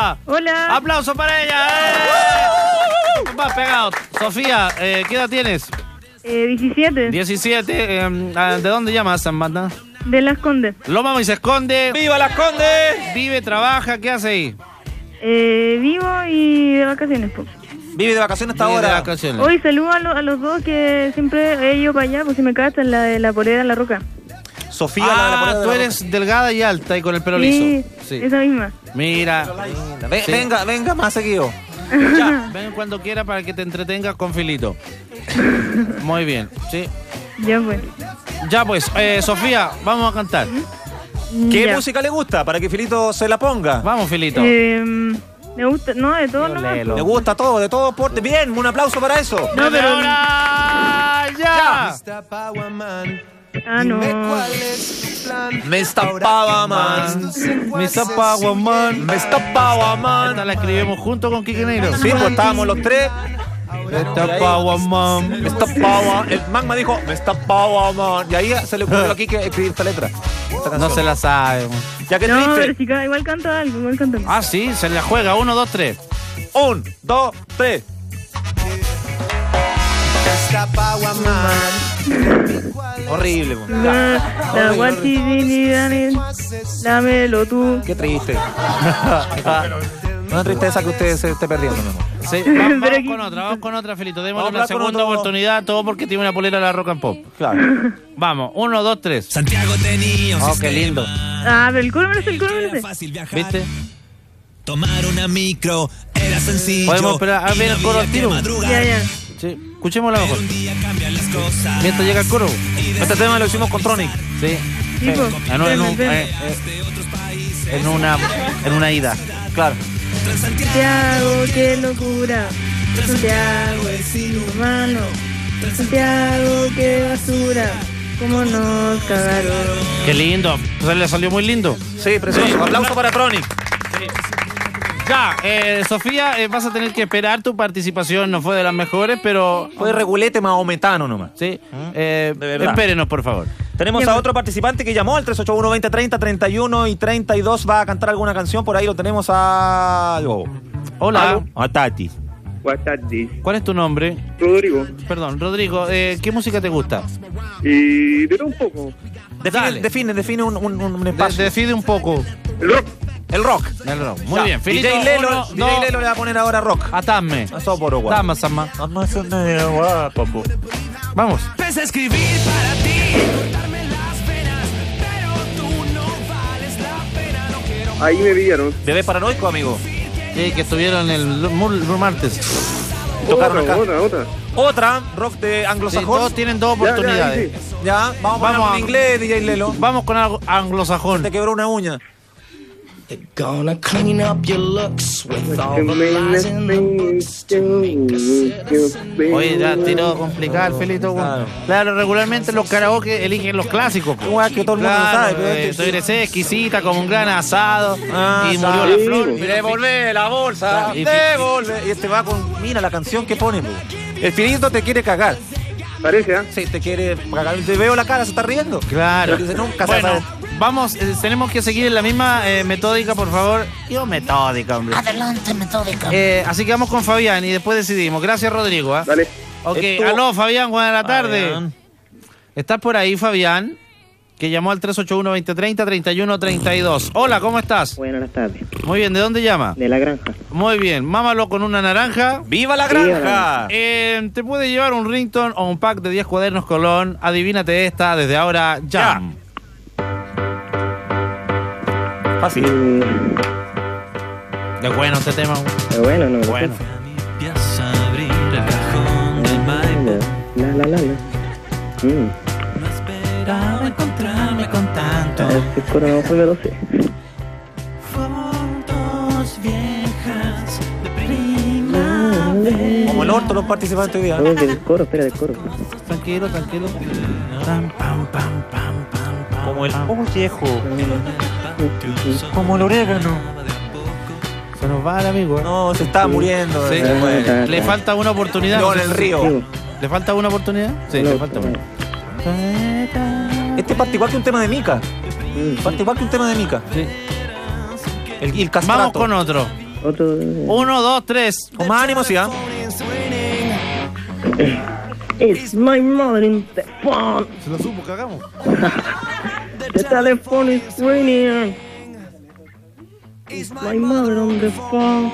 Hola. Hola. Aplauso para ella. Más pegado. Sofía, ¿qué edad tienes? 17. 17. ¿De dónde llamas, Amanda? De Las Condes. Lo vamos y se esconde. ¡Viva Las Condes! Vive, trabaja, ¿qué hace ahí? Vivo y de vacaciones, po. Vive de vacaciones hasta Vive ahora. de vacaciones. Hoy saludo a los dos que siempre he ido para allá, pues si me cachan la de la polera en la roca. Sofía, la de la polera de tú la eres delgada y alta y con el pelo Sí, liso. esa misma. Mira. Sí. Venga más seguido. Ya, ven cuando quiera para que te entretengas con Filito. Muy bien, sí. Ya pues. Ya pues, Sofía, vamos a cantar. ¿Qué Ya. música le gusta para que Filito se la ponga? Vamos, Filito. Me gusta, no, de todo nomás. léelo. Le gusta todo, de todo porte. Bien, un aplauso para eso. No, Desde pero- ahora, ya. Ah, no. Mr. Powerman. Mr. Powerman. Mr. Powerman. Esta la escribimos junto con Kike Negro. Sí, pues estábamos los tres. Mr. Powerman. Mr. Power. El magma dijo Mr. Powerman. Y ahí se le ocurrió aquí que escribir esta letra. Esta No canción. se la sabe. Ya que No, triste. pero si igual canto algo, igual canto algo. Ah, sí, se la juega. 1, 2, 3. 1, 2, 3. Horrible, po. La guachidinidad, dámelo tú. Qué triste. Una tristeza que usted se esté perdiendo, mi amor. Sí, Pero vamos con otra, Felito. Démosle Vamos una con segunda otro. oportunidad, todo porque tiene una polera de la Rock and Pop. Claro. Vamos, 1, 2, 3. Santiago tenía un Oh, qué sistema lindo. Ah, pero el coro me lo sé, el coro me lo sé. fácil viajar. ¿Viste? Tomar una micro era sencillo. Podemos esperar a y ver no el coro había al tiro. que madrugar. Ya, ya. Sí, escuchémosla mejor. Un día cambian las cosas. Mientras llega el coro. Este tema lo hicimos con Tronic. Sí. Sí, po. En una ida. Claro. Santiago, qué locura. Santiago, es inhumano. Santiago, qué basura. Cómo nos cagaron. Qué lindo. O le salió muy lindo. Sí, precioso. Aplauso para Tronic. Ya, Sofía, vas a tener que esperar. Tu participación no fue de las mejores, pero... Fue regulete maometano nomás. Sí. verdad. Espérenos, por favor. Tenemos a otro participante que llamó al 381-2030, 31 y 32. Va a cantar alguna canción. Por ahí lo tenemos a... Hola. A Tati. Buenas tardes, ¿Cuál es tu nombre? Rodrigo. Perdón, Rodrigo. ¿Qué música te gusta? Y de todo un poco. Dale. Define un espacio. Decide un poco. El rock. El rock. El rock. Muy Ya. bien. Filito, DJ Lelo, uno, DJ dos, Lelo le va a poner ahora rock. atame. Eso por guapo. Tama, sama. Vamos. Empecé a escribir para ti, cortarme las venas, pero tú no vales la pena, no quiero. Ahí me pillaron. Bebé paranoico, amigo. Sí, que estuvieron el martes. Tocaron acá. Otra. Otra, rock de Sí, anglosajón. todos tienen dos oportunidades. Ya, Ya, vamos a Vamos en inglés, DJ Lelo. Vamos con algo anglosajón. Te quebró una uña. They're gonna clean up your looks with all the lies in the books to make us citizens. Oye, ya tiró complicado el Felito. Claro. Claro, regularmente los karaoke eligen los clásicos. po. Igual que todo el mundo lo sabe, pero este- Estoy regresé exquisita como un gran asado Ah, y murió sabe. la flor. Sí, Devolvé la bolsa. Y- Devolvé. Y este va con. Mira la canción que pone, po. El Filito te quiere cagar. Parece, ¿ah? Sí, te quiere cagar. Te veo la cara, se está riendo. Claro. Dice, nunca se Bueno, sabe. vamos, tenemos que seguir en la misma metódica, por favor. Yo metódica, hombre. Adelante, metódica. Así que vamos con Fabián y después decidimos. Gracias, Rodrigo. ¿Ah? Dale. Ok, Esto- aló, Fabián, buenas la tarde. Fabián. ¿Estás por ahí, Fabián? Que llamó al 381-2030, 3132. Hola, ¿cómo estás? Buenas tardes. Muy bien, ¿de dónde llama? De la granja. Muy bien, mámalo con una naranja. ¡Viva la granja! Te puede llevar un ringtone o un pack de 10 cuadernos Colón. Adivínate esta desde ahora, ya. Fácil. Qué bueno este tema. Bueno, no. Bueno. Empieza a abrir el cajón del Maipo. La. No esperaba encontrarme con tanto. El coro no fue lo sé. Fotos viejas de primavera. Como el orto los participantes hoy día. Del coro, espera, del coro. Tranquilo, tranquilo. Pam, pam, pam, pam, pam, Como el pam. ollejo. Como el orégano. Se nos va el amigo. No, se está muriendo. Sí. Se muere. Le falta una oportunidad. No, en el río. ¿Le falta una oportunidad? Sí, le falta una. Este parte igual que un tema de Mika. Parte igual que un tema de Mika. Sí. El castrato. Vamos con otro. Otro. 1, 2, 3. Con más ánimo, sí, ¿ah? It's my mother in the phone. Se lo supo, cagamos. The telephone is ringing. It's my mother on the phone.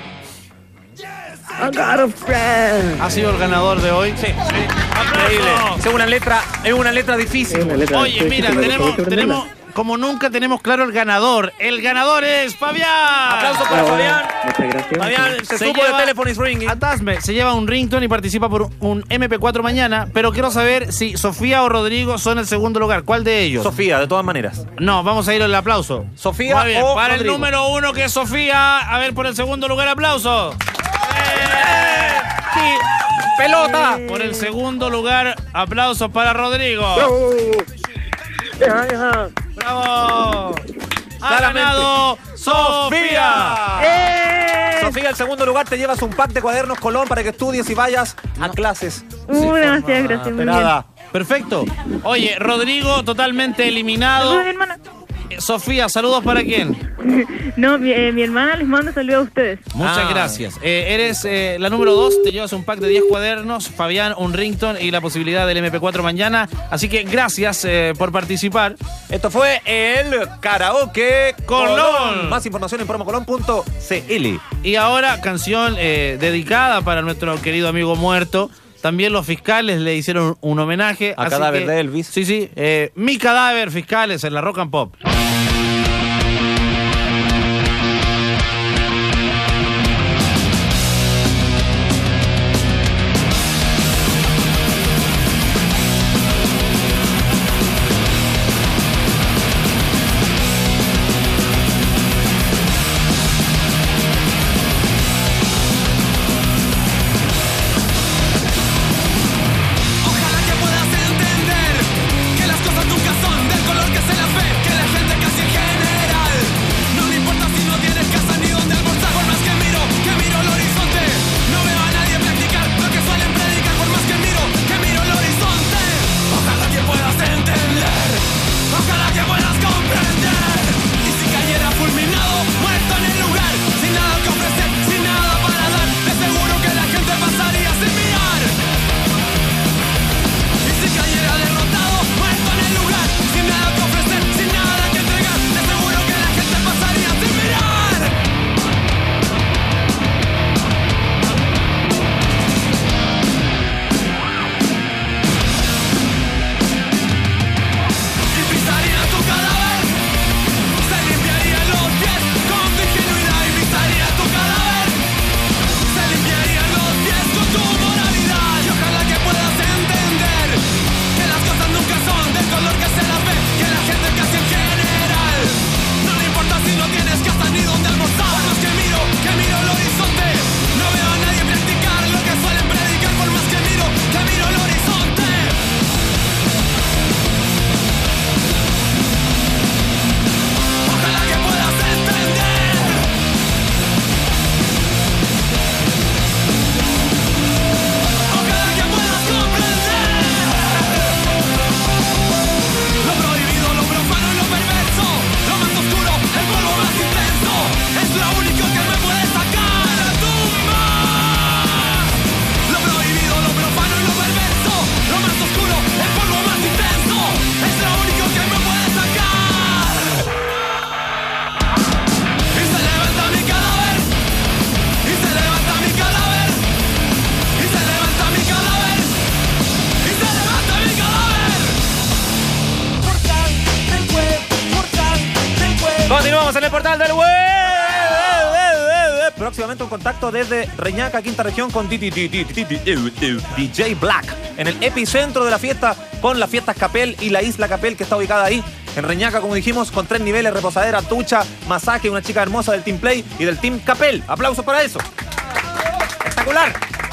I got a friend. Ha sido el ganador de hoy. Sí. Increíble. Es una letra difícil. Es una letra Oye, mira, tenemos, como nunca tenemos claro el ganador. El ganador es Fabián. Aplausos para Fabián. Muchas gracias. Fabián se supo de Telephone is Ringing. Atasme, se lleva un ringtone y participa por un MP4 mañana, pero quiero saber si Sofía o Rodrigo son el segundo lugar. ¿Cuál de ellos? Sofía, de todas maneras. No, vamos a ir al aplauso. Sofía Muy bien, o para Rodrigo. el número 1 que es Sofía. A ver, por el segundo lugar, aplauso. Sí. ¡Pelota! Por el segundo lugar, aplausos para Rodrigo. ¡Bravo! Ha Claramente. ganado Sofía. Sofía, el segundo lugar, te llevas un pack de cuadernos Colón para que estudies y vayas a clases. Demasiadas gracias, muy bien. Esperada. Perfecto. Oye, Rodrigo totalmente eliminado. Saludos, mi hermana. Sofía, saludos para quién. No, mi hermana les manda saludos a ustedes. Muchas gracias. Eres la número 2, te llevas un pack de 10 cuadernos, Fabián, un ringtone y la posibilidad del MP4 mañana. Así que gracias por participar. Esto fue el Karaoke Colón. Más información en promocolón.cl. Y ahora, canción dedicada para nuestro querido amigo muerto. También los fiscales le hicieron un homenaje. A así cadáver que, de Elvis. Sí. Mi cadáver, fiscales, en la Rock and Pop. Ojalá que puedas entender que las cosas nunca son del color que se las ve, que la gente casi en general no me importa si no tienes casa ni donde almorzar. Por más que miro el horizonte, no veo a nadie practicar lo que suelen predicar. Por más que miro el horizonte, ojalá que puedas entender, ojalá que puedas comprender. Y si cayera fulminado, muerto en el lugar, sin nada que ofrecer, sin nada para dar, te aseguro que la gente pasaría sin mirar. Y si cayera derrotado, muerto en el lugar, sin nada que ofrecer, sin nada que entregar, te aseguro que la gente pasaría sin mirar. Y pisaría tu cadáver, se limpiarían los pies con tu ingenuidad. Y pisaría tu cadáver, se limpiarían los pies con tu moralidad. Y ojalá que puedas entender que las cosas nunca son del color que se las ve, que la gente casi en general no le importa si no tienes casa ni donde almorzar. Por más que miro el horizonte, no veo a nadie practicar lo que suelen predicar. Por más que miro el horizonte, ojalá que puedas entender, ojalá que puedas comprender. Lo prohibido, lo profano y lo perverso, lo más oscuro, el polvo más intenso, es lo único que me puede sacar a tumba. Lo prohibido, lo profano y lo perverso, lo más oscuro, el polvo más intenso, es lo único que me puede sacar. Y se levanta mi cadáver, y se levanta mi cadáver, y se levanta mi cadáver, y se levanta mi cadáver. Portal del web, portal del web. Continuamos en el portal del web. Próximamente un contacto desde Reñaca, quinta región, con DJ Black, en el epicentro de la fiesta, con las fiestas Capel y la isla Capel, que está ubicada ahí en Reñaca, como dijimos, con 3 niveles: reposadera, ducha, masaje, una chica hermosa del Team Play y del Team Capel. Aplausos para eso. Espectacular.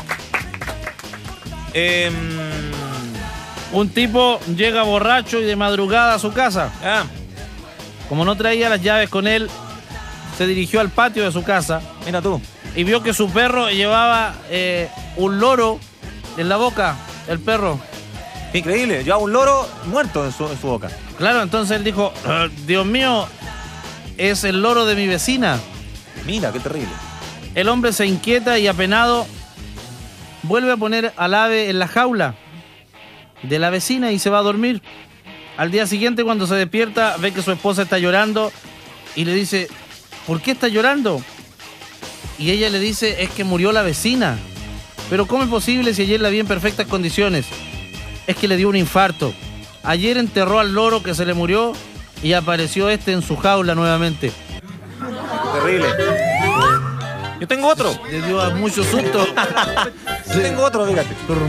Un tipo llega borracho y de madrugada a su casa. Como no traía las llaves con él, se dirigió al patio de su casa Mira tú. y vio que su perro llevaba un loro en la boca. El perro. Increíble. Llevaba un loro muerto en su boca. Claro, entonces él dijo, Dios mío, es el loro de mi vecina. Mira, qué terrible. El hombre se inquieta y apenado vuelve a poner al ave en la jaula de la vecina y se va a dormir. Al día siguiente, cuando se despierta, ve que su esposa está llorando y le dice, ¿por qué está llorando? Y ella le dice, es que murió la vecina. Pero ¿cómo es posible si ayer la vi en perfectas condiciones? Es que le dio un infarto. Ayer enterró al loro que se le murió y apareció este en su jaula nuevamente. Terrible. Yo tengo otro. Le dio mucho susto. Yo tengo otro, fíjate.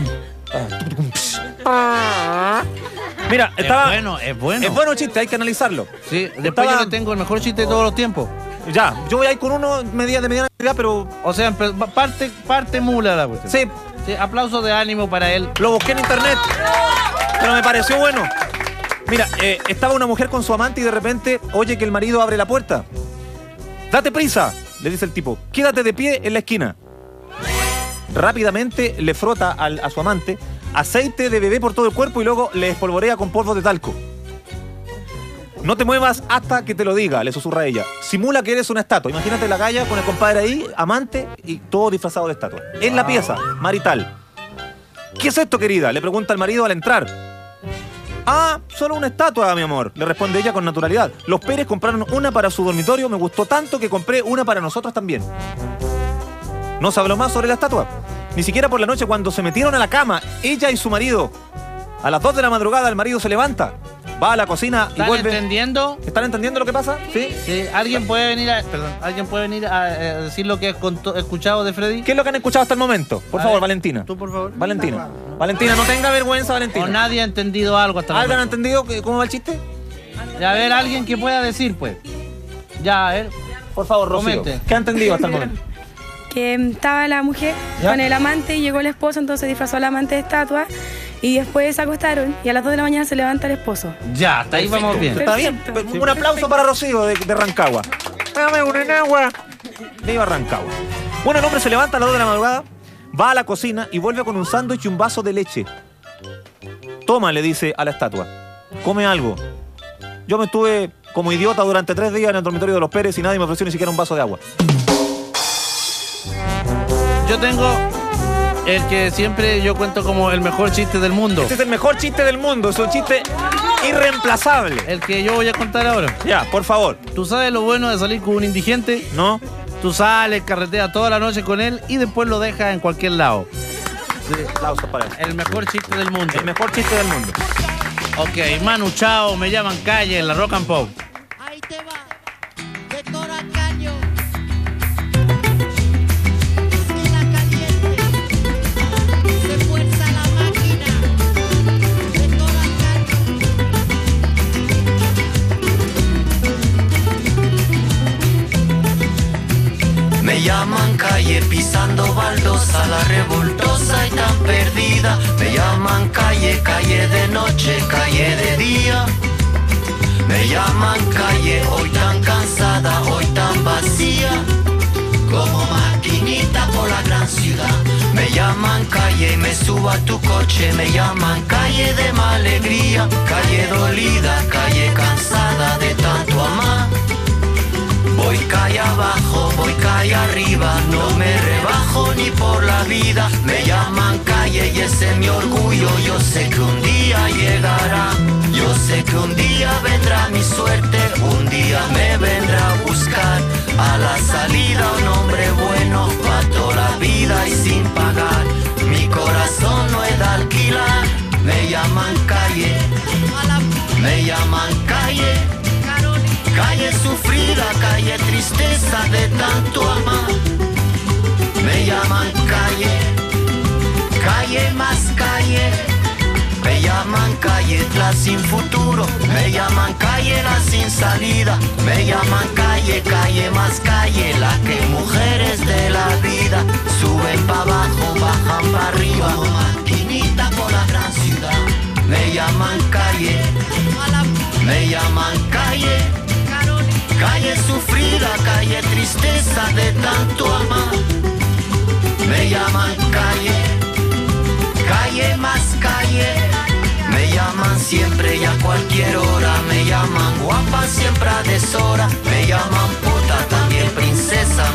Mira, estaba... Es bueno. Es bueno chiste, hay que analizarlo. Sí, después yo le tengo el mejor chiste de todos los tiempos. Ya, yo voy a ir con uno de mediana calidad, pero... O sea, parte mula la cuestión. Sí, Sí, aplausos de ánimo para él. lo busqué en internet, pero me pareció bueno. Mira, estaba una mujer con su amante y de repente oye que el marido abre la puerta. Date prisa, le dice el tipo. Quédate de pie en la esquina. Rápidamente le frota a su amante aceite de bebé por todo el cuerpo y luego le espolvorea con polvo de talco. No te muevas hasta que te lo diga, le susurra ella. Simula que eres una estatua. Imagínate la galla con el compadre ahí, amante y todo disfrazado de estatua. En la pieza, marital. ¿Qué es esto, querida?, le pregunta el marido al entrar. Ah, solo una estatua, mi amor, le responde ella con naturalidad. Los Pérez compraron una para su dormitorio, me gustó tanto que compré una para nosotros también. No se habló más sobre la estatua. Ni siquiera por la noche cuando se metieron a la cama, ella y su marido. A las 2 de la madrugada el marido se levanta, va a la cocina y ¿Están vuelve. entendiendo? ¿Están entendiendo lo que pasa? Sí. Sí, ¿alguien puede venir a decir lo que he escuchado de Freddy? ¿Qué es lo que han escuchado hasta el momento? Por A favor, ver, Valentina. Tú, por favor. Valentina. Valentina, no tenga vergüenza, O Valentina. nadie ha entendido algo hasta el ¿Alguien ha momento. entendido cómo va el chiste? A ver, alguien que pueda decir, pues. Ya, a ver. Por favor, Rocío. Comente. ¿Qué ha entendido hasta el momento? Que estaba la mujer ¿Ya? con el amante y llegó el esposo, entonces disfrazó al amante de estatua y después se acostaron y a las 2 de la mañana se levanta el esposo. Ya, hasta ahí vamos bien. ¿Está bien? Perfecto. Un aplauso para Rocío de Rancagua. Dame una en agua. Viva Rancagua. Bueno, el hombre se levanta a las 2 de la madrugada, va a la cocina y vuelve con un sándwich y un vaso de leche. Toma, le dice a la estatua. Come algo. Yo me estuve como idiota durante 3 días en el dormitorio de los Pérez y nadie me ofreció ni siquiera un vaso de agua. Yo tengo el que siempre yo cuento como el mejor chiste del mundo. Este es el mejor chiste del mundo, es un chiste irreemplazable. El que yo voy a contar ahora. Ya, por favor. ¿Tú sabes lo bueno de salir con un indigente? ¿No? Tú sales, carreteas toda la noche con él y después lo dejas en cualquier lado. Sí, aplausos para él. El mejor chiste del mundo. El mejor chiste del mundo. Ok, Manu Chao, me llaman Calle en la Rock and Pop. Ahí te va, de Toracaño. Esquina caliente. Se fuerza la máquina. De Toracaño. Me llaman calle pisando baldosa, la revoltosa y tan perdida. Me llaman calle, calle de noche, calle de día. Me llaman calle, hoy tan cansada, hoy tan vacía. Como maquinita por la gran ciudad. Me llaman calle y me subo a tu coche. Me llaman calle de mala alegría. Calle dolida, calle cansada de tanto amar. Voy calle abajo, voy calle arriba, no me rebajo ni por la vida. Me llaman calle y ese es mi orgullo, yo sé que un día llegará. Yo sé que un día vendrá mi suerte, un día me vendrá a buscar. A la salida un hombre bueno, pa' toda la vida y sin pagar. Mi corazón no es de alquilar, me llaman calle, me llaman calle. Calle sufrida, calle tristeza de tanto amar. Me llaman calle, calle más calle. Me llaman calle la sin futuro. Me llaman calle la sin salida. Me llaman calle, calle más calle. La que mujeres de la vida suben pa' abajo, bajan pa' arriba. Como maquinita por la gran ciudad. Me llaman calle, me llaman calle. Calle sufrida, calle tristeza de tanto amar. Me llaman calle, calle más calle. Me llaman siempre y a cualquier hora. Me llaman guapa siempre a deshora. Me llaman puta, también princesa.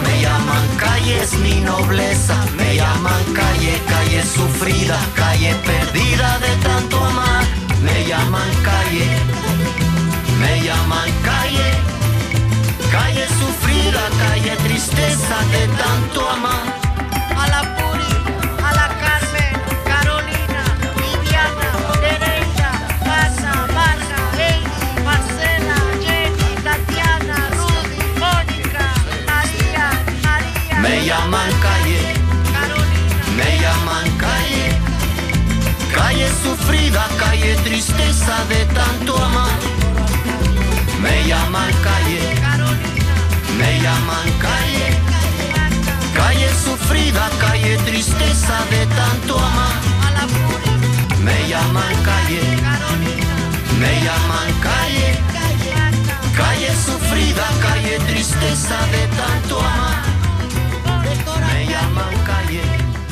nobleza. Me llaman calle, calle sufrida, calle perdida de tanto amar. Me llaman calle, me llaman calle, calle sufrida, calle tristeza de tanto amar. A la Puri, a la Carmen, Carolina, Viviana, Teresa, Casa, Marta, Heidi, Marcela, Jenny, Tatiana, Rudy, Mónica, María. Me llaman calle, Carolina. me llaman calle, calle sufrida, calle tristeza de tanto amar. Me llaman calle, me llaman calle, calle sufrida, calle tristeza de tanto amar. Me llaman calle, me llaman calle, calle sufrida, calle tristeza de tanto amar. Me llaman calle.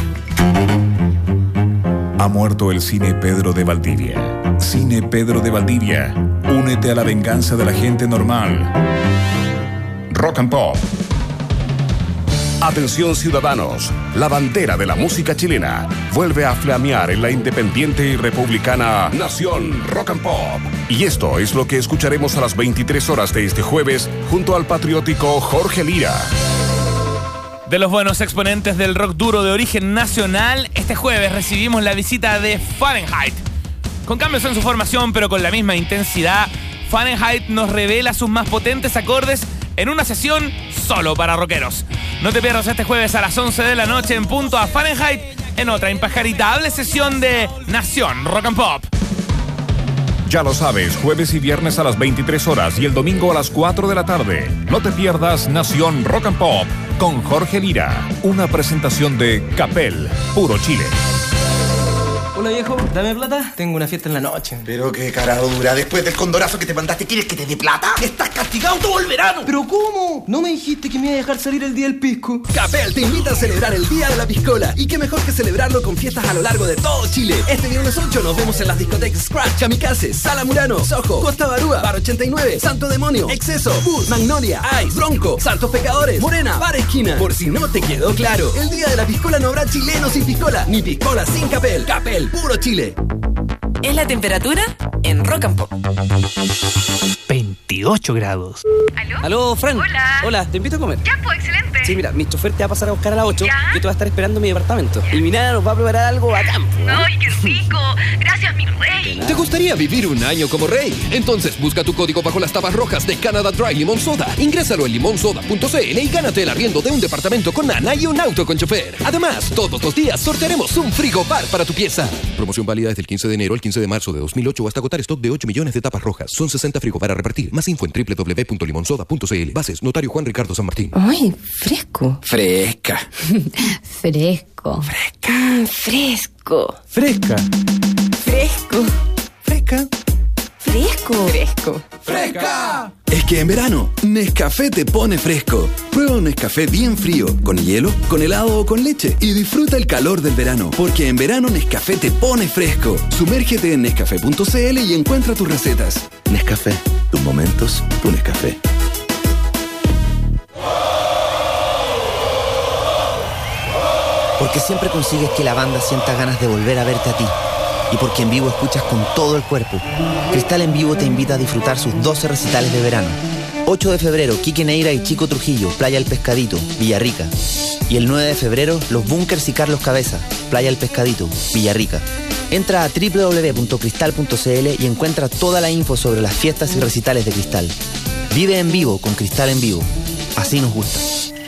Ha muerto el Cine Pedro de Valdivia. Cine Pedro de Valdivia. Únete a la venganza de la gente normal. Rock and Pop. Atención ciudadanos, la bandera de la música chilena vuelve a flamear en la independiente y republicana Nación Rock and Pop. Y esto es lo que escucharemos a las 23 horas de este jueves junto al patriótico Jorge Lira. De los buenos exponentes del rock duro de origen nacional, este jueves recibimos la visita de Fahrenheit. Con cambios en su formación, pero con la misma intensidad, Fahrenheit nos revela sus más potentes acordes en una sesión solo para rockeros. No te pierdas este jueves a las 11 de la noche en punto a Fahrenheit en otra impajaritable sesión de Nación Rock and Pop. Ya lo sabes, jueves y viernes a las 23 horas y el domingo a las 4 de la tarde. No te pierdas Nación Rock and Pop con Jorge Lira. Una presentación de Capel, puro Chile. Hola viejo, dame plata, tengo una fiesta en la noche. Pero qué carado dura, después del condorazo que te mandaste, ¿quieres que te dé plata? ¡Estás castigado todo el verano! ¿Pero cómo? ¿No me dijiste que me iba a dejar salir el día del pisco? Capel te invita a celebrar el Día de la Piscola. Y qué mejor que celebrarlo con fiestas a lo largo de todo Chile. Este viernes 8 nos vemos en las discotecas Scratch, Kamikaze, Sala Murano, Soho, Costa Barúa, Bar 89, Santo Demonio, Exceso, Bus, Magnolia, Ice, Bronco, Santos Pecadores, Morena, Bar Esquina. Por si no te quedó claro, el Día de la Piscola no habrá chileno sin piscola, ni piscola sin Capel. Capel, puro Chile. Es la temperatura en Rock and Pop. 28 grados. ¿Aló? ¿Aló, Fran? Hola. Hola, te invito a comer. Ya, pues, excelente. Sí, mira, mi chofer te va a pasar a buscar a las 8. ¿Ya? Yo te voy a estar esperando en mi departamento. Y mi nana nos va a preparar algo bacán. ¡Ay, qué rico! Gracias, mi rey. ¿Te gustaría vivir un año como rey? Entonces busca tu código bajo las tapas rojas de Canada Dry Limón Soda. Ingrésalo en limonsoda.cl y gánate el arriendo de un departamento con nana y un auto con chofer. Además, todos los días sortearemos un frigobar para tu pieza. Promoción válida desde el 15 de enero al 15 de marzo de 2008 hasta agotar stock de 8 millones de tapas rojas. Son 60 frigobar a repartir. Más info en www.limonsoda.cl. Bases, Notario Juan Ricardo San Martín. ¡Ay, fresco! Fresca. Fresco. Fresca. Fresco. Fresca. Fresco. Fresca. Fresco. Fresco. ¡Fresca! Es que en verano, Nescafé te pone fresco. Prueba un Nescafé bien frío, con hielo, con helado o con leche. Y disfruta el calor del verano, porque en verano Nescafé te pone fresco. Sumérgete en Nescafé.cl y encuentra tus recetas. Nescafé, tus momentos, tu Nescafé. Porque siempre consigues que la banda sienta ganas de volver a verte a ti. Y porque en vivo escuchas con todo el cuerpo. Cristal en Vivo te invita a disfrutar sus 12 recitales de verano. 8 de febrero, Quique Neira y Chico Trujillo, Playa El Pescadito, Villarrica. Y el 9 de febrero, Los Bunkers y Carlos Cabeza, Playa El Pescadito, Villarrica. Entra a www.cristal.cl y encuentra toda la info sobre las fiestas y recitales de Cristal. Vive en vivo con Cristal en Vivo. Así nos gusta.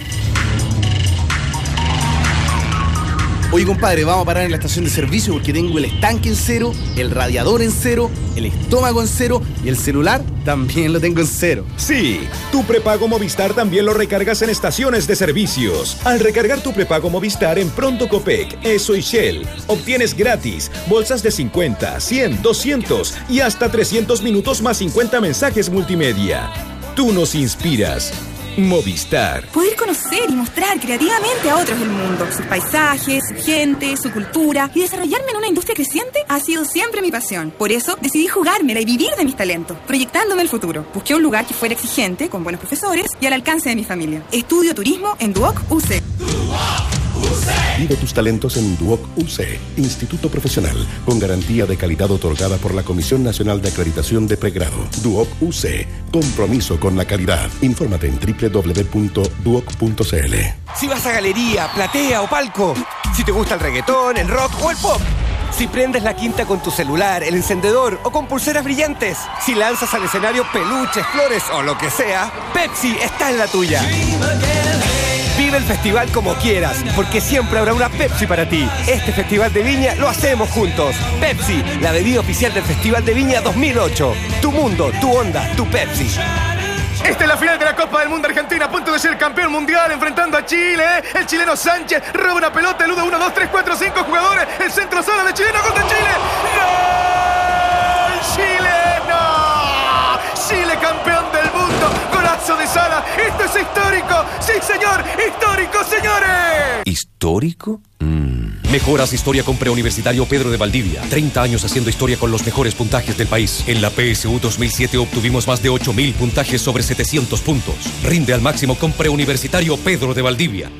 Oye, compadre, vamos a parar en la estación de servicio porque tengo el estanque en cero, el radiador en cero, el estómago en cero y el celular también lo tengo en cero. Sí, tu prepago Movistar también lo recargas en estaciones de servicios. Al recargar tu prepago Movistar en Pronto Copec, Eso y Shell, obtienes gratis bolsas de 50, 100, 200 y hasta 300 minutos más 50 mensajes multimedia. Tú nos inspiras. Movistar. Poder conocer y mostrar creativamente a otros el mundo, sus paisajes, su gente, su cultura y desarrollarme en una industria creciente ha sido siempre mi pasión. Por eso decidí jugármela y vivir de mis talentos, proyectándome el futuro. Busqué un lugar que fuera exigente, con buenos profesores y al alcance de mi familia. Estudio turismo en Duoc UC. Vive tus talentos en Duoc UC, Instituto Profesional, con garantía de calidad otorgada por la Comisión Nacional de Acreditación de Pregrado. Duoc UC, compromiso con la calidad. Infórmate en www.duoc.cl. Si vas a galería, platea o palco, si te gusta el reggaetón, el rock o el pop, si prendes la quinta con tu celular, el encendedor o con pulseras brillantes, si lanzas al escenario peluches, flores o lo que sea, Pepsi está en la tuya. Vive el festival como quieras, porque siempre habrá una Pepsi para ti. Este Festival de Viña lo hacemos juntos. Pepsi, la bebida oficial del Festival de Viña 2008. Tu mundo, tu onda, tu Pepsi. Esta es la final de la Copa del Mundo. Argentina a punto de ser campeón mundial enfrentando a Chile. El chileno Sánchez roba una pelota, elude 1, 2, 3, 4, 5 jugadores. El centro solo de chileno contra Chile. ¡Gol! ¡Chileno! Chile campeón del mundo. Golazo de Sala. Esto es histórico. Sí, señor. Histórico, señores. ¿Histórico? Mejoras historia con Preuniversitario Pedro de Valdivia. 30 años haciendo historia con los mejores puntajes del país. En la PSU 2007 obtuvimos más de 8.000 puntajes sobre 700 puntos. Rinde al máximo con Preuniversitario Pedro de Valdivia.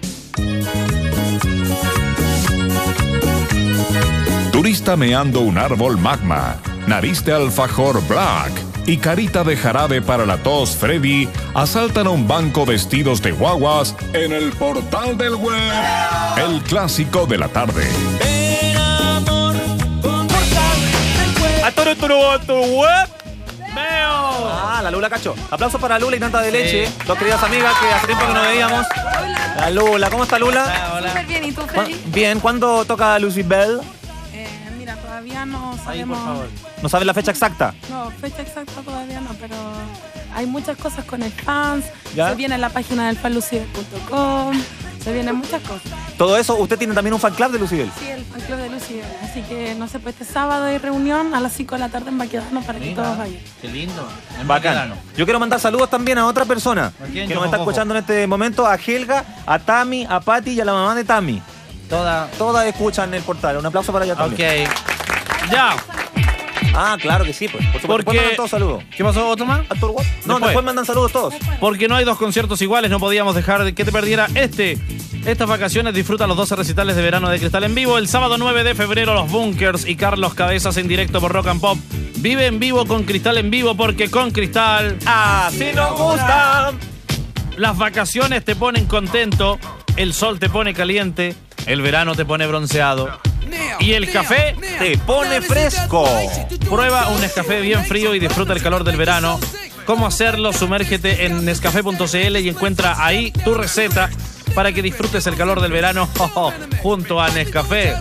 Turista meando un árbol magma, nariz de alfajor black y carita de jarabe para la tos Freddy asaltan a un banco vestidos de guaguas en el portal del web. El clásico de la tarde. web. Ah, la Lula Cacho. Aplausos para Lula y Tanta de Leche. Dos queridas amigas que hace tiempo que no veíamos. La Lula, ¿cómo está Lula? Súper bien, ¿y tú, Freddy? Bien, ¿cuándo toca Lucibel? Mira, todavía no sabemos. Ahí, por favor. ¿No sabes la fecha exacta? No, fecha exacta todavía no, pero hay muchas cosas con el fans. ¿Ya? Se viene en la página del fanlucibel.com. Se vienen muchas cosas. Todo eso, ¿usted tiene también un fan club de Lucibel? Sí, el fan club de Lucibel. Así que, no sé, pues este sábado hay reunión a las 5 de la tarde en Baquedano para que todos vayan. Qué lindo. Bacán. Yo quiero mandar saludos también a otra persona quién? que nos está escuchando en este momento, a Helga, a Tami, a Patti y a la mamá de Tami. Todas escuchan el portal. Un aplauso para ella también. Ok. Ya. Ah, claro que sí, pues. Por supuesto. Después mandan todos saludos. ¿Qué pasó, otro más? No, después mandan saludos todos. Porque no hay dos conciertos iguales, no podíamos dejar de que te perdiera estas vacaciones. Disfruta los 12 recitales de verano de Cristal en vivo. El sábado 9 de febrero, los Bunkers y Carlos Cabezas en directo por Rock and Pop. Vive en vivo con Cristal en vivo, porque con Cristal así nos gusta. Las vacaciones te ponen contento, el sol te pone caliente, el verano te pone bronceado y el café te pone fresco. Prueba un Nescafé bien frío y disfruta el calor del verano. ¿Cómo hacerlo? Sumérgete en Nescafé.cl y encuentra ahí tu receta para que disfrutes el calor del verano junto a Nescafé.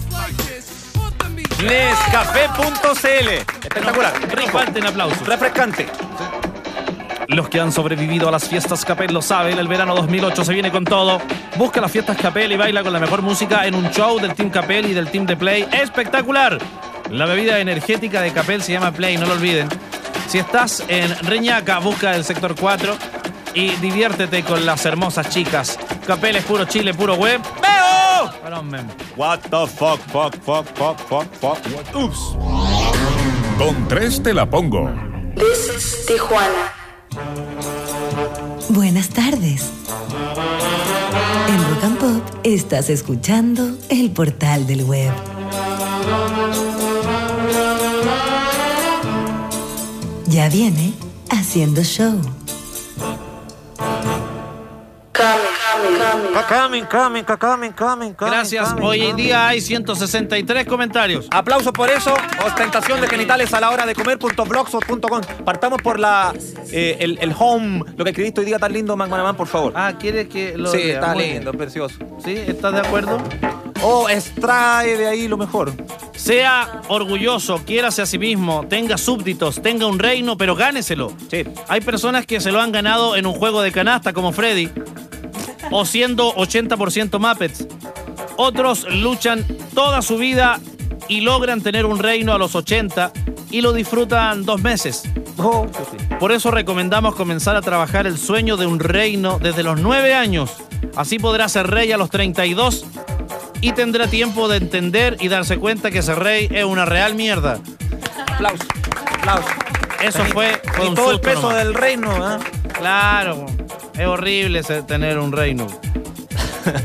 Nescafé.cl. Espectacular. Rico. Falten aplausos. Refrescante. Los que han sobrevivido a las fiestas Capel lo saben, el verano 2008 se viene con todo. Busca las fiestas Capel y baila con la mejor música en un show del Team Capel y del Team de Play. ¡Espectacular! La bebida energética de Capel se llama Play, no lo olviden. Si estás en Reñaca, busca el sector 4 y diviértete con las hermosas chicas. Capel es puro Chile, puro web. ¡Veo! What the fuck. Ups. Con 3 te la pongo. This is Tijuana. Buenas tardes. En Rock and Pop estás escuchando el portal del web. Ya viene haciendo show. Coming. Gracias. Hoy en día hay 163 comentarios. Aplausos por eso. Ostentación de genitales a la hora de comer.blogspot.com. Partamos por el home. Lo que escribiste hoy día tan lindo, Magmanamán, por favor. Ah, ¿quieres que lo Sí, lea? está Muy lindo, bien. precioso. ¿Sí? ¿Estás de acuerdo? Extrae de ahí lo mejor. Sea orgulloso, quiérase a sí mismo, tenga súbditos, tenga un reino, pero gáneselo. Sí. Hay personas que se lo han ganado en un juego de canasta como Freddy, o siendo 80% Muppets. Otros luchan toda su vida y logran tener un reino a los 80 y lo disfrutan 2 meses. Por eso recomendamos comenzar a trabajar el sueño de un reino desde los 9 años. Así podrá ser rey a los 32 y tendrá tiempo de entender y darse cuenta que ese rey es una real mierda. Aplausos. Eso fue Y un todo el susto peso nomás. del reino, ¿eh? Claro, es horrible tener un reino.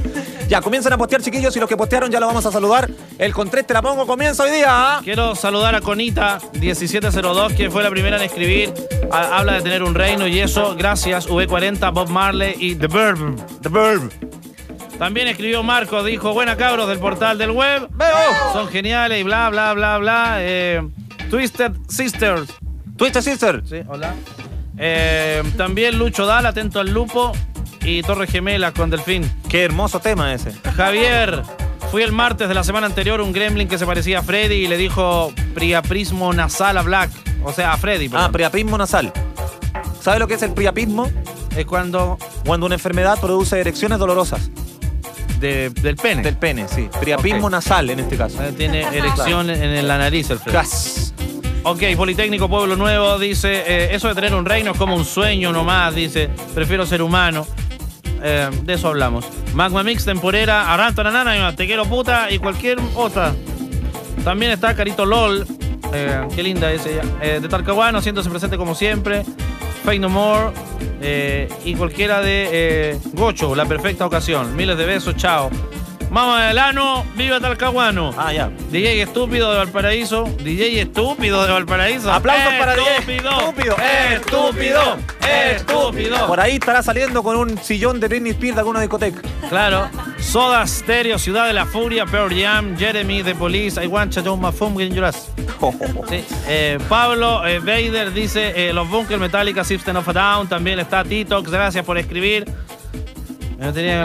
Ya, comiencen a postear, chiquillos, y los que postearon ya lo vamos a saludar. El con 3 te la pongo, comienza hoy día. ¿Ah? Quiero saludar a Conita 1702, que fue la primera en escribir. Habla de tener un reino y eso, gracias, V40, Bob Marley y The Verb. The Verb. También escribió Marco, dijo, buena cabros del portal del web. Son geniales y bla, bla, bla, bla. Twisted Sisters. Twisted Sisters. Sí, hola. También Lucho Dal, atento al lupo. Y Torre Gemelas con Delfín. Qué hermoso tema ese. Javier, fui el martes de la semana anterior un gremlin que se parecía a Freddy y le dijo priapismo nasal a Black. O sea, a Freddy. Perdón. Priapismo nasal. ¿Sabes lo que es el priapismo? Es cuando una enfermedad produce erecciones dolorosas. Del pene. Del pene, sí. Priapismo nasal en este caso. Tiene erección en la nariz el Freddy. Gas. Ok, Politécnico Pueblo Nuevo dice, eso de tener un reino es como un sueño nomás, dice, prefiero ser humano. De eso hablamos. Magma Mix, temporera, Arranto Nanana, Te quiero puta y cualquier otra. También está Carito LOL, qué linda es ella. De Talcahuano, haciéndose presente como siempre. Fake No More y cualquiera de Gocho, la perfecta ocasión. Miles de besos, chao. Mama del ano, viva Talcahuano. Ya. DJ Estúpido de Valparaíso. DJ Estúpido de Valparaíso. Aplausos para DJ Estúpido. Estúpido. Por ahí estará saliendo con un sillón de Britney Spears de alguna discoteca. Claro. Soda Stereo, Ciudad de la Furia, Pearl Jam, Jeremy, The Police, I Want to John Mafum, Green Juras. Sí. Pablo Vader dice, los Bunkers Metallica, System of a Down. También está Titox, gracias por escribir. No tenía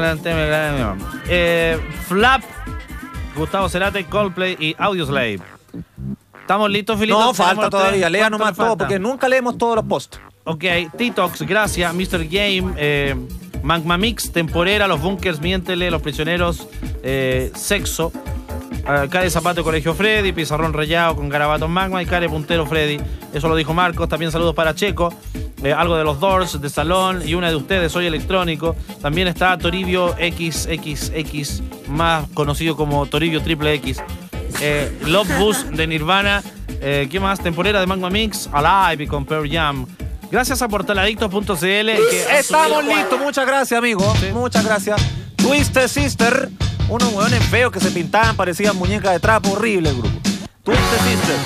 que Flap, Gustavo Cerate, Coldplay y Audioslave. ¿Estamos listos, Filito? No, falta todavía. Lea nomás todo, porque nunca leemos todos los posts. Ok, Titox, gracias. Mr. Game, Magma Mix, Temporera, Los Bunkers, Miéntele, Los Prisioneros, Sexo, Care Zapato, Colegio Freddy, Pizarrón Rayado con Garabato Magma y Care Puntero Freddy. Eso lo dijo Marcos. También saludos para Checo. Algo de los Doors, de Salón y una de ustedes, Soy Electrónico. También está Toribio XXX, más conocido como Toribio Triple X. Love Bus de Nirvana. ¿Qué más? Temporera de Magma Mix, Alive y con Pearl Jam. Gracias a portaladictos.cl. Estamos listos. Muchas gracias, amigo. Sí. Muchas gracias. Twisted Sister. Unos hueones feos que se pintaban, parecían muñecas de trapo. Horrible el grupo. Twisted Sister.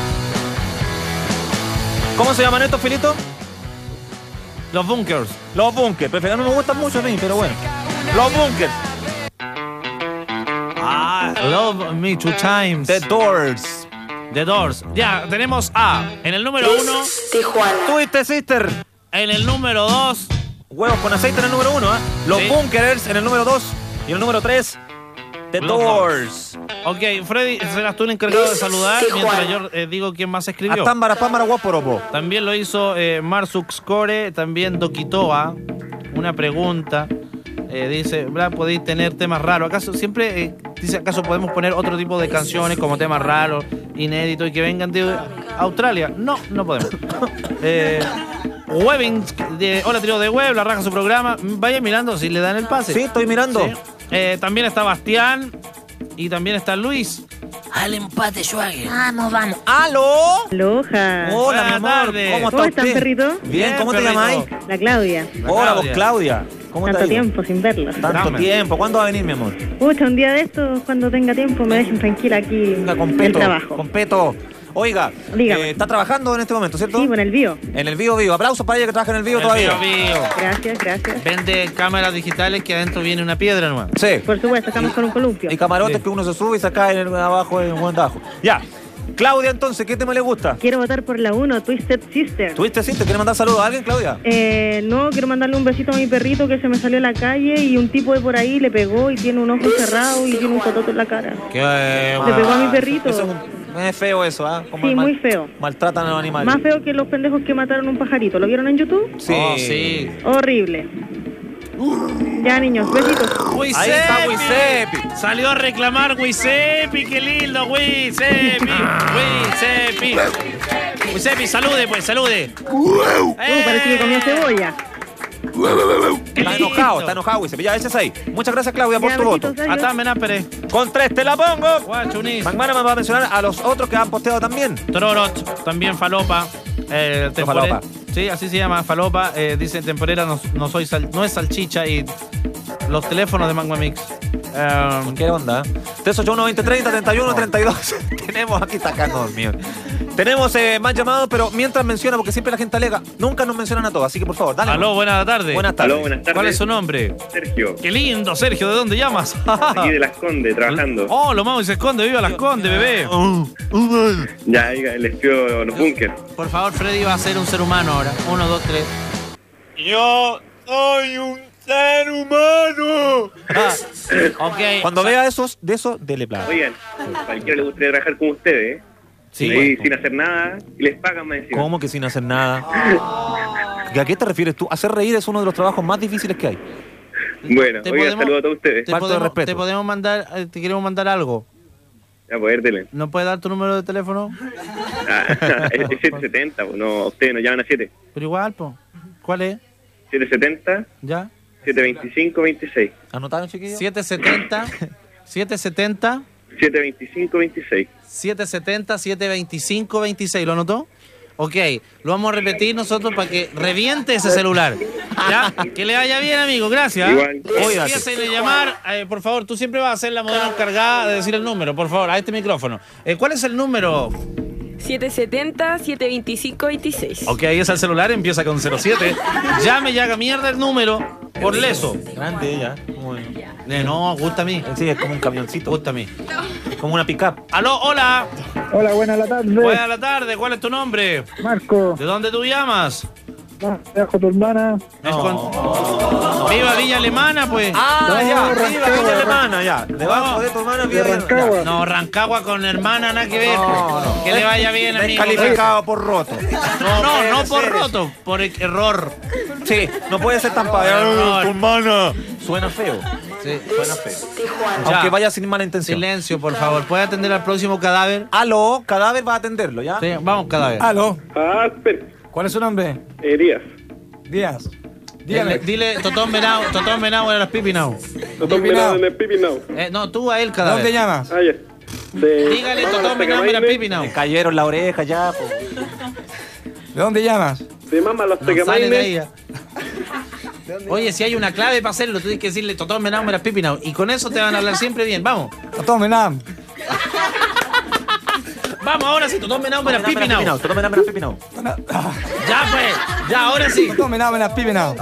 ¿Cómo se llaman estos, Filito? Los Bunkers. Los Bunkers. Pero no me gustan mucho a mí, pero bueno. Los Bunkers. Love Me Two Times. The Doors. The Doors. Ya, tenemos A. En el número 1. Tijuana. Twisted Sister. En el número 2. Huevos con aceite en el número 1, ¿eh? Los Sí. Bunkers en el número 2. Y en el número 3. The Doors. Ok, Freddy, serás tú el encargado de saludar mientras yo digo quién más escribió. Atambara, pámara, guaporopo. También lo hizo Marsux Core, también Doquitoa. Una pregunta. Dice, ¿podéis tener temas raros? ¿Acaso siempre dice, acaso podemos poner otro tipo de canciones como temas raros, inéditos y que vengan de Australia? No, no podemos. Webbing, Hola Trío de Web, la raja su programa. Vayan mirando si le dan el pase. Sí, estoy mirando. Sí. También está Bastián y también está Luis. Al empate, Schwager. Vamos. ¡Aló! Aloha. Hola, mi amor. ¿Cómo está están, usted? perrito? Bien, ¿cómo te perrito. llamáis? La Claudia. Hola, vos, Claudia. ¿Cómo Tanto te ha ido? tiempo sin verlos. Tanto tiempo. ¿Cuándo va a venir, mi amor? Pucha, un día de estos, cuando tenga tiempo, me dejen tranquila aquí en el trabajo. Con Peto. Oiga, está trabajando en este momento, ¿cierto? Sí, en el bio. En el Vivo. Aplausos para ella que trabaja en el Vivo todavía. Gracias. Vende cámaras digitales que adentro viene una piedra nomás. Sí. Por supuesto, estamos con un columpio. Y camarotes que uno se sube y se cae abajo en un buen tajo. Ya. Claudia, entonces, ¿qué tema le gusta? Quiero votar por la 1, Twisted Sister. ¿Twisted Sister? ¿Quieres mandar saludos a alguien, Claudia? No, quiero mandarle un besito a mi perrito que se me salió a la calle y un tipo de por ahí le pegó y tiene un ojo cerrado y tiene un cototo en la cara. Le pegó a mi perrito. Es feo eso, ¿ah? ¿eh? Sí, muy feo. Maltratan a los animales. Más feo que los pendejos que mataron un pajarito. ¿Lo vieron en YouTube? Sí. Oh, sí. Horrible. Ya, niños, besitos. Ahí está Wisepi. Salió a reclamar Wisepi, qué lindo, Wisepi. Wisepi, salude, pues, salude. Parece que comió cebolla. Está enojado, Wisepi. Ya, ese es ahí. Muchas gracias, Claudia, por tu voto. Hasta Menápere. Con 3 te la pongo. Guachunis. Magmana me va a mencionar a los otros que han posteado también. Trorot, también Falopa. Falopa. Sí, así se llama, Falopa. Dice temporera, no es salchicha y los teléfonos de Magma Mix. ¿Qué onda? 381-2030, 31-32. Tenemos, aquí está Carlos dormido. Tenemos más llamados, pero mientras menciona, porque siempre la gente alega, nunca nos mencionan a todos, así que por favor, dale. Aló, buenas tardes. Buenas tardes. Aló, buenas tardes. ¿Cuál es su nombre? Sergio. Qué lindo, Sergio, ¿de dónde llamas? Aquí de Las Condes, trabajando. Oh, lo vamos y se esconde, viva Las Condes, bebé. Ya, les pido los bunkers. Por favor, Freddy va a ser un ser humano ahora. 1, 2, 3. Yo soy un ser humano. Ok. Cuando vea de esos, dele plata. Oigan, cualquiera le gustaría trabajar con ustedes, ¿eh? Sí. Ahí, sin hacer nada y les pagan más encima. ¿Cómo que sin hacer nada? ¿A qué te refieres tú? Hacer reír es uno de los trabajos más difíciles que hay. Bueno, oigan, saludos a todos ustedes. Te podemos mandar, te queremos mandar algo. Ya, pues, dele. ¿No puedes dar tu número de teléfono? Es 770, pues, no, ustedes nos llaman a 7. Pero igual, pues. ¿Cuál es? 770. ¿Ya? 725-26. ¿Anotaron, chiquillos? 770. 770. 725-26. 770, 725-26. ¿Lo anotó? Ok, lo vamos a repetir nosotros para que reviente ese celular. ¿Ya? Que le vaya bien, amigo. Gracias. Igual. Empiecen a llamar. Por favor, tú siempre vas a ser la modelo encargada de decir el número. Por favor, a este micrófono. ¿Cuál es el número? 770-725-26. Ok, ahí es el celular, empieza con 07. Llame y haga mierda el número por leso. Grande ella. No, gusta a mí. Sí, es como un camioncito. Gusta a mí. Como una pick-up. Aló, hola. Hola, buenas la tarde. Buenas la tarde, ¿cuál es tu nombre? Marco. ¿De dónde tú llamas? Dejo tu hermana. Viva Villa Alemana, pues. Ya, viva Villa Alemana, ya. Debajo de tu hermana, viva Rancagua. No, Rancagua con hermana, nada que ver. No. Que le vaya bien, amigo. Descalificado por roto. No por roto, por error. Sí, no puede ser tan padre. Tu hermana. Suena feo. Sí, suena feo. Aunque vaya sin mala intención. Silencio, por favor. ¿Puede atender al próximo cadáver? Aló, cadáver va a atenderlo, ¿ya? Sí, vamos, cadáver. Aló. Espera. ¿Cuál es su nombre? Díaz. Díaz. Dígame. Dile Totón Menao en las Pipinao. Totón Menao en el Pipinao. No, tú a él, cadáver. ¿Dónde llamas? Ya. Dígale Totón Menao en las Pipinao. Me cayeron la oreja ya, po. ¿De dónde llamas? De Mama los Sale de ahí. Oye, si hay una clave para hacerlo, tú tienes que decirle Totón Menao en las Pipinao. Y con eso te van a hablar siempre bien. Vamos. Totón Menao. Vamos, ahora sí, Totón Menao en las Pipinao. Totón Menao en las Pipinao. Ya, pues. Ya, ahora sí. Totón Menao en las Pipinao.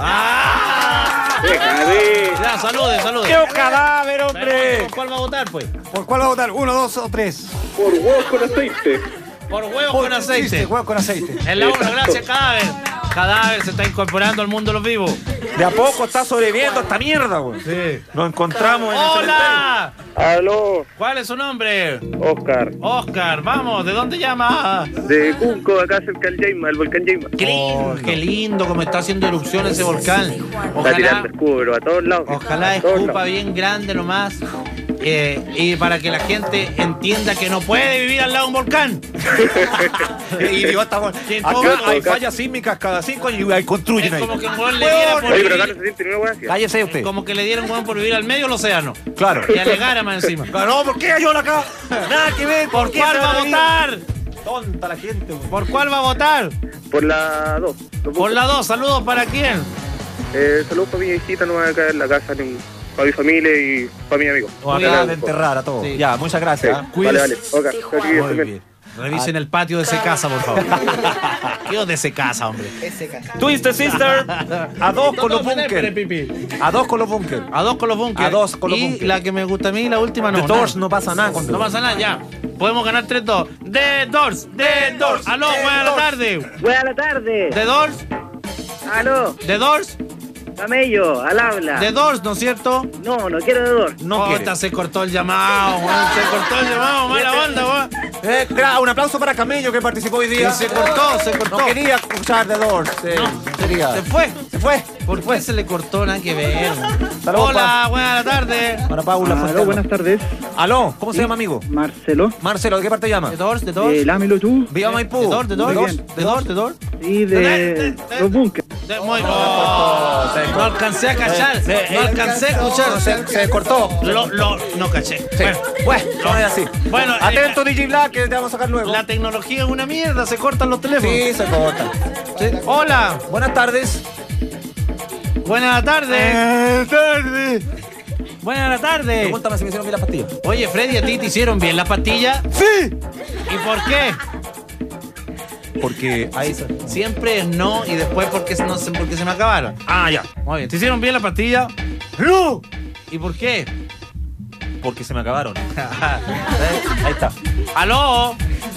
Ya, salude. ¡Qué cadáver, hombre! ¿Por cuál va a votar, pues? ¿Por cuál va a votar? ¿1, 2 o 3? Por huevos con aceite. Por huevos con aceite. Sí, huevos con aceite. En la 1, gracias, cadáver. Cadáver se está incorporando al mundo de los vivos. De a poco está sobreviviendo esta mierda, güey. Sí. Nos encontramos en ¡Hola! Aló. ¿Cuál es su nombre? Oscar. Oscar, vamos, ¿de dónde llama? De Cunco, acá cerca del Yaima, el volcán Yaima. Qué lindo como está haciendo erupción ese volcán. Está tirando escudo, a todos lados. Ojalá escupa bien grande nomás. Y para que la gente entienda que no puede vivir al lado de un volcán. Idiota, acá hay fallas sísmicas cada 5 años y ahí construyen ahí. Es como que un hueón le diera por Oye, pero acá vivir. no se siente ni una hueá así. Cállese usted. Como que le dieron hueón por vivir al medio del océano. Claro. Y alegara más encima. No, ¿por qué yo acá? Nada que ver. ¿Por cuál va a votar? Tonta la gente, güey. ¿Por cuál va a votar? Por la 2. Por la 2, saludos para quién. Saludos para mi hijita, no van a caer en la casa, para mi familia y para mis amigos. O acá de enterrar a todos. Sí. Ya, muchas gracias. Vale. Okay. Muy bien. Revisen el patio de ese casa, por favor. ¿Qué de ese casa, hombre? Twisted Sister, a 2 con los bunkers. A 2 con los bunkers. A 2 con los bunkers. A 2 con los y bunkers. la que me gusta a mí, la última no. The Doors no pasa nada con The No Doors. pasa nada, ya. Podemos ganar 3-2. The Doors. Aló, buenas la tarde. Buenas la tarde. The Doors. Aló. The Doors. Camello, al habla. The Doors, ¿no es cierto? No quiero The Doors. No quiere. Se cortó el llamado, weón. Se cortó el llamado, mala banda, weón. Un aplauso para Camello que participó hoy día. Se cortó. No quería escuchar The Doors. Se fue. ¿Por qué se le cortó? Nada que ver. Hola, buenas tardes. Para Paula. Aló, buenas tardes. Aló, ¿cómo se llama, amigo? Marcelo. Marcelo, ¿de qué parte llama? The Doors. Lámelo tú. Viva Maipú. The Doors. Sí, de los bunkers. Muy no alcancé a cachar. No alcancé a escuchar. Se cortó. No caché. Bueno, no es así. Bueno, atento, DJ Black, que te vamos a sacar luego. La tecnología es una mierda, se cortan los teléfonos. Sí, se cortan. Sí. Hola. Buenas tardes. Buenas tardes. Buenas tardes. Pregúntame si me hicieron bien las pastillas. Oye, Freddy, ¿a ti te hicieron bien las pastillas? ¡Sí! ¿Y por qué? Porque ahí siempre es no y después porque se me acabaron. Ah, ya. Muy bien. ¿Te hicieron bien la pastilla? ¡No! ¿Y por qué? Porque se me acabaron. Ahí está. ¡Aló!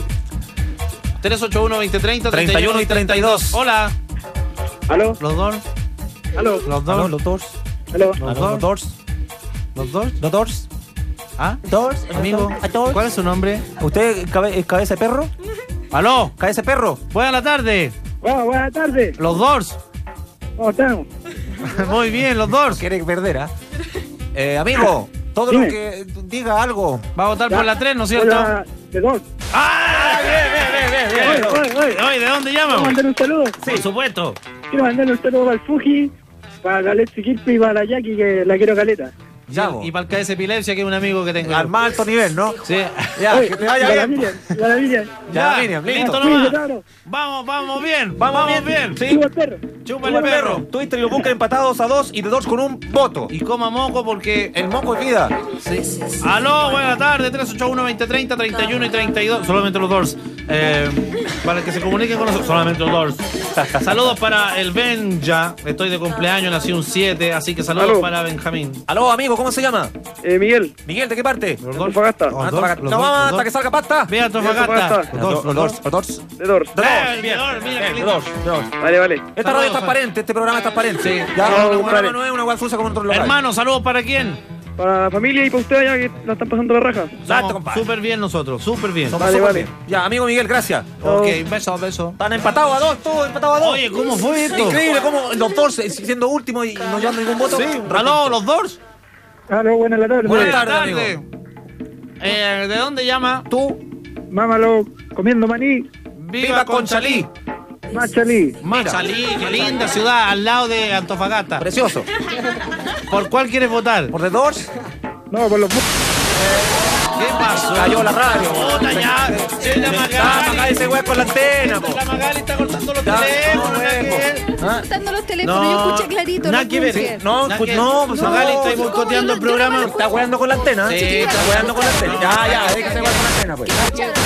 381-2030, 31 y 32. Hola. ¿Aló? ¿Los dos? ¿Aló? ¿Los dos? ¿Aló, los dos? ¿Aló? ¿Los dos? ¿Los dos? ¿Los dos? ¿Ah? ¿Dos? Amigo, ¿cuál es su nombre? ¿Usted es cabeza de perro? ¿Aló? ¿Cabeza de perro? Buenas tardes. Buenas tardes. ¿Los dos? ¿Cómo estamos? Muy bien, los dos. Quiere perder, ¿ah? Amigo, todo Dime. lo que diga algo. Va a votar por la 3, ¿no es cierto? De dos. ¡Ah! Bien. Oye, ¿de dónde llaman? ¿Quiero mandar un saludo? Sí. Por supuesto. Quiero mandar un saludo para el Fuji, para la Alexi Kirpi y para la Jackie, que la quiero caleta. Ya, y para el KS Epilepsia, que es un amigo que tengo. Al más alto nivel, ¿no? Sí. Ya, Oye, que te vaya bien. La Miriam. Ya, Miriam, listo. Nomás. Vamos bien. Vamos bien. Sí. Chupa el perro. Chupa el perro. Twitter y los bunkers empatados a 2 y de 2 con un voto. Y coma moco porque el moco es vida. Sí. Aló, buenas tardes. 381-2030, 31 y 32. Solamente los dos. Para que se comuniquen con nosotros. Solamente los dos. Saludos para el Benja. Estoy de cumpleaños, nací un 7. Así que saludos Aló. para Benjamín. Aló, amigo, ¿cómo se llama? Miguel. Miguel, ¿de qué parte? Antofagasta. No, vamos hasta que salga pasta. Ve a Antofagasta. De Dors. Mira, qué lindo. Vale. Esta radio es transparente, este programa es transparente. Sí. Ya, No, no, compadre. no es una guafusa como en otros lugares. Hermano, saludos para quién. Para la familia y para ustedes allá que la están pasando la raja. Súper bien nosotros, súper bien. Vale. Ya, amigo Miguel, gracias. Ok, beso. Están empatados a 2, todos empatados a 2. Oye, ¿cómo fue esto? Increíble, como los dos siendo últimos y no llevando ningún voto. Sí. Aló, los dos. Aló, buenas tardes. Buenas tardes, amigo. ¿De dónde llama? Tú. Mámalo comiendo maní. Viva Conchalí. Machalí. Machalí, qué linda ciudad, al lado de Antofagasta. Precioso. ¿Por cuál quieres votar? ¿Por The Doors? No, por los... ¿Qué pasó? Cayó la radio. Puta, ya. Sí, la Magali ese güey con la antena, po. La Magali está cortando los teléfonos. Cortando los teléfonos, yo escuché clarito. Nada que ver. No, pues Magali está boicoteando el programa. Está weando con la antena. Sí, está weando con la antena. Ya, déjate wear con la antena, pues.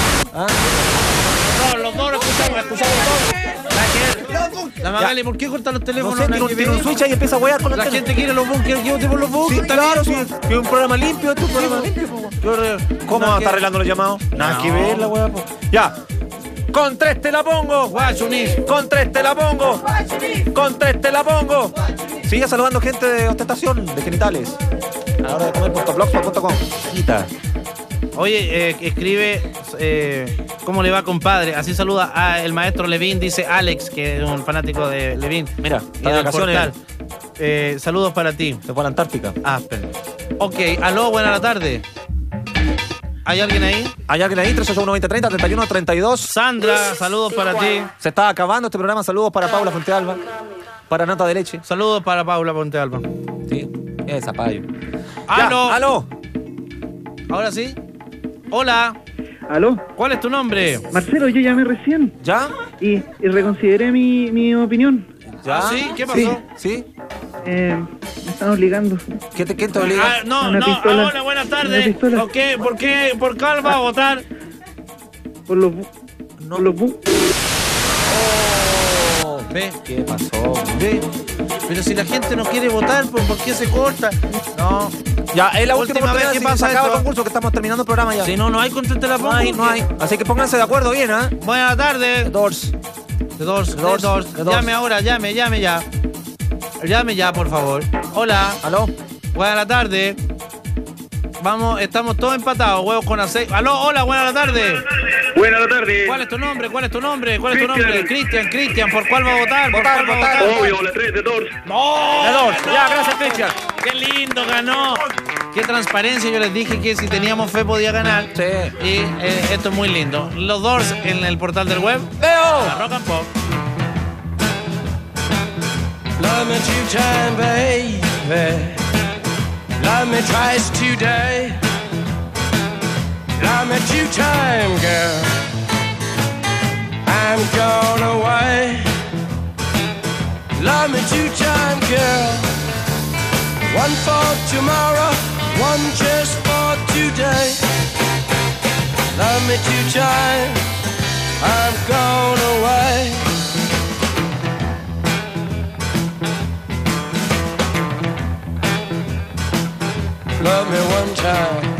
No, los dos lo escuchamos todos. La Magali, ¿por qué cortar los teléfonos? No sé, tiene un switch ahí y empieza a wear con la antena. La gente quiere los bunkers, yo vote por los bunkers. Sí, claro, sí. Es un programa limpio, es un programa limpio. ¿Cómo va a estar arreglando los llamados? Nada que ver la weá, po. Ya. Con 3 te la pongo. Guachunis. Con 3 te la pongo. Con 3 te la pongo. Sigue saludando gente de ostentación, de genitales. A la hora de comer .blogspot.com. Oye, escribe cómo le va, compadre. Así saluda a el maestro Levin, dice Alex, que es un fanático de Levin. Mira, y de vacaciones. Saludos para ti. Se fue a la Antártica. Ah, espera. Ok, aló, buena tarde. ¿Hay alguien ahí? ¿Hay alguien ahí? 381-2030, 31-32. Sandra, saludos para ti. Se está acabando este programa. Saludos para Paula Fontealba. Para Nata de Leche. Saludos para Paula Fontealba. Sí, esa payo. ¡Aló! ¡Aló! ¿Ahora sí? Hola. ¿Aló? ¿Cuál es tu nombre? Marcelo, yo llamé recién. ¿Ya? Y reconsideré mi opinión. ¿Ya? ¿Ah, sí? ¿Qué pasó? ¿Sí? Me están obligando. ¿Quién te obliga? Hola, buenas tardes. ¿Por cuál va a votar? Por los ¿Ve? ¿Qué pasó? ¿Ve? Pero si la gente no quiere votar, ¿por qué se corta? No. Ya, es la última vez que pasa se acaba el esto. concurso, que estamos terminando el programa ya. Si no hay contra la No hay. Así que pónganse de acuerdo bien, ¿ah? Buenas tardes. The Doors. Llame ahora, llame ya. Llame ya, por favor. Hola. ¿Aló? Buenas tardes. Vamos, estamos todos empatados, huevos con aceite. Aló, hola, buenas tardes. Buenas tardes. ¿Cuál es tu nombre? Cristian, ¿por cuál va a votar? Votar. Obvio, la 3 de Doors. ¡No! The Doors. Ya, gracias, Cristian. ¡Qué lindo, ganó! ¡Qué transparencia! Yo les dije que si teníamos fe podía ganar. Sí. Y esto es muy lindo. Los Doors en el portal del web. ¡Veo! La Rock and Pop. Love me two-time, baby. Love me twice today. Love me two-time, girl. I'm gone away. Love me two-time, girl. One for tomorrow. one just for today. Love me 2 times, I'm gone away. Love me 1 time,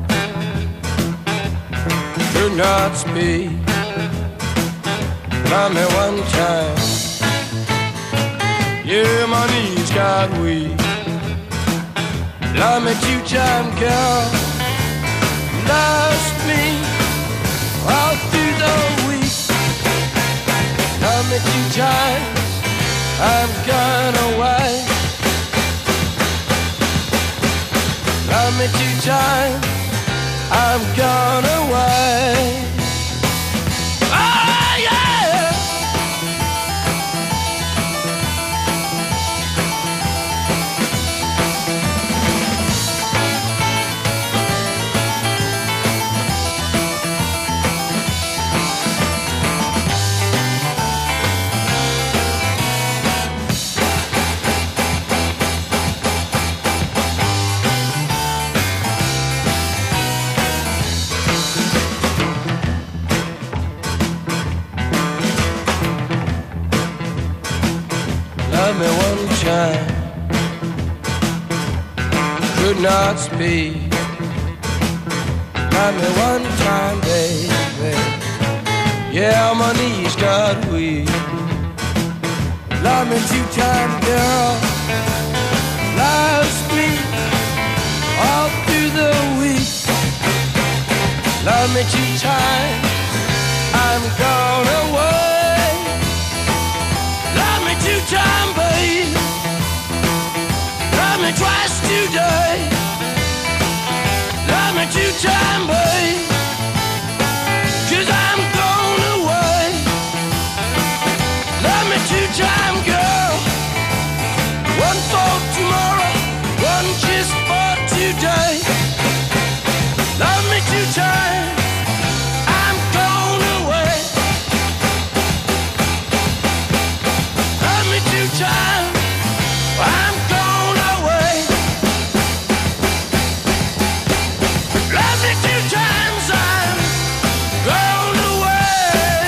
do not speak. Love me 1 time, yeah, my knees got weak. Love me 2 times, girl. Love me all through the week. Love me 2 times, I'm gone away. Love me 2 times, I'm gone away. Oh yeah. Love me 1 time, could not speak. Love me 1 time, baby. Yeah, my knees got weak. Love me 2 times, girl. Love me all through the week. Love me 2 times, I'm gone away. Love me 2 times, babe. Love me twice today. Love me 2 times, babe. 'Cause I'm gone away. Love me 2 times, girl. 1 for tomorrow, 1 just for today. Love me 2 times, I'm gone away. Love me 2 times, I'm gone away. Love me 2 times, I'm gone away.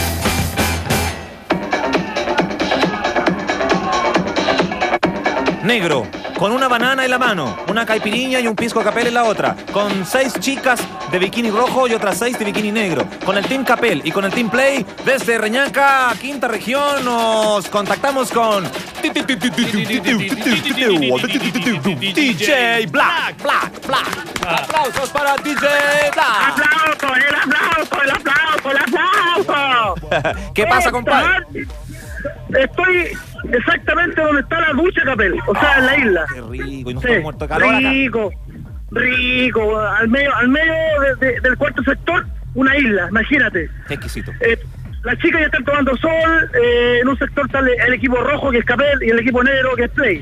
Negro, con una banana en la mano, una caipiriña y un pisco Capel en la otra, con 6 chicas de bikini rojo y otras 6 de bikini negro, con el Team Capel y con el Team Play, desde Reñaca, Quinta Región, nos contactamos con DJ Black. Aplausos para DJ Black. El aplauso. ¿Qué pasa, compadre? Estoy exactamente donde está la ducha, Capel, o sea, en la isla. Qué rico, y no estamos muertos de calor acá. Rico, al medio del cuarto sector, una isla, imagínate. Qué exquisito. Las chicas ya están tomando sol, en un sector está el equipo rojo que es Capel y el equipo negro que es Play.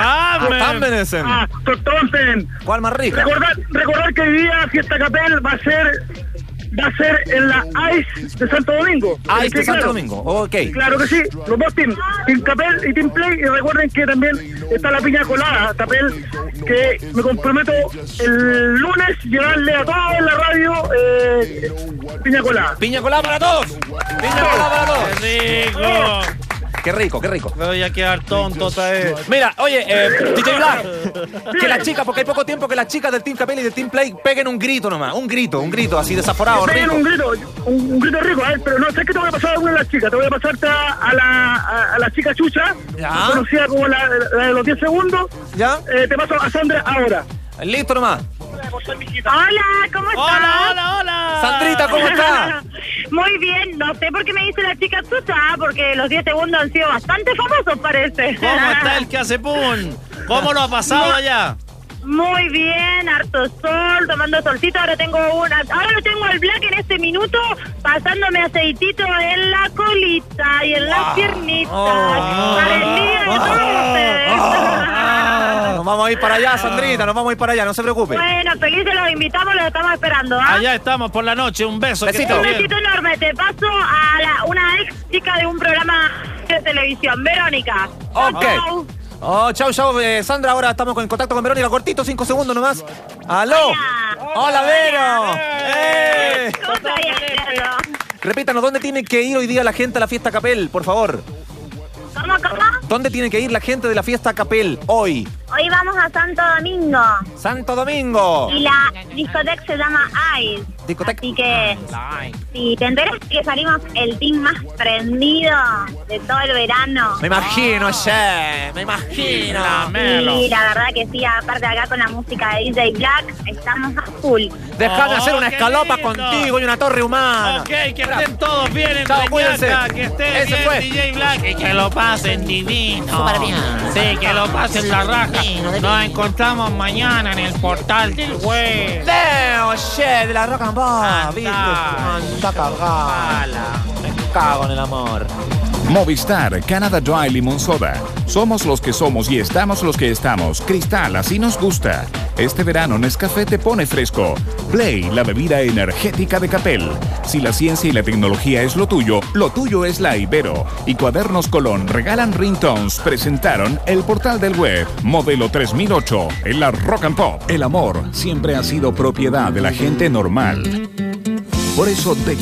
¿Cuál más rico? Recordar que hoy día Fiesta Capel va a ser en la ICE de Santo Domingo. ICE de Santo Domingo, ok. Claro que sí, los 2 teams, Team Capel y Team Play. Y recuerden que también está la piña colada, Capel, que me comprometo el lunes llevarle a todos en la radio piña colada. Piña colada para todos. Piña colada para todos. ¡Qué rico! Qué rico, qué rico. Me voy a quedar tonto otra vez. Mira, oye, DJ Black, que las chicas, porque hay poco tiempo, que las chicas del Team Capel y del Team Play peguen un grito nomás, un grito así desaforado, peguen rico. un grito rico, pero no sé qué te voy a pasar a una de las chicas, te voy a pasarte a la chica Chucha, conocida como la de los 10 segundos. ¿Ya? Te paso a Sandra ahora. Listo nomás. Hola, ¿cómo estás? Hola. Sandrita, ¿cómo estás? Muy bien, no sé por qué me dice la chica Chucha, porque los 10 segundos han sido bastante famosos, parece. ¿Cómo está el que hace pum? ¿Cómo lo ha pasado allá? Muy bien, harto sol, tomando solcito. Ahora lo tengo al Black en este minuto, pasándome aceitito en la colita y en las piernitas. Para el día de todos ustedes. Nos vamos a ir para allá, Sandrita, nos vamos a ir para allá, no se preocupe. Bueno, felices los invitamos, los estamos esperando. Allá estamos por la noche, un beso. Besito. Un besito enorme. Te paso a una ex chica de un programa de televisión, Verónica. Ok. Oh, chau, Sandra. Ahora estamos en contacto con Verónica. Cortito, 5 segundos nomás. ¡Aló! ¡Hola, Vero! Repítanos, ¿dónde tiene que ir hoy día la gente a la fiesta Capel, por favor? ¿Cómo? ¿Dónde tiene que ir la gente de la fiesta Capel hoy? Hoy vamos a Santo Domingo. ¡Santo Domingo! Y la discoteca se llama Ice. Así que, si te enteras que salimos el team más prendido de todo el verano. Me imagino, me imagino. Y la verdad que sí, aparte acá con la música de DJ Black, estamos a full. Déjame hacer una escalopa contigo y una torre humana. Ok, que estén todos bien en Chao, cuídense. Reñaca, que esté Ese bien fue. DJ Black y que lo pasen divino. Súper bien. Sí, que lo pasen la raja. Nos encontramos mañana en el portal del web. De la Rock and Pop, ¿viste? Anda cagada. Me cago en el amor. Movistar, Canada Dry Limón Soda. Somos los que somos y estamos los que estamos. Cristal, así nos gusta. Este verano Nescafé te pone fresco. Play, la bebida energética de Capel. Si la ciencia y la tecnología es lo tuyo es la Ibero. Y Cuadernos Colón regalan ringtones. Presentaron el portal del web, modelo 3008, en la Rock and Pop. El amor siempre ha sido propiedad de la gente normal. Por eso te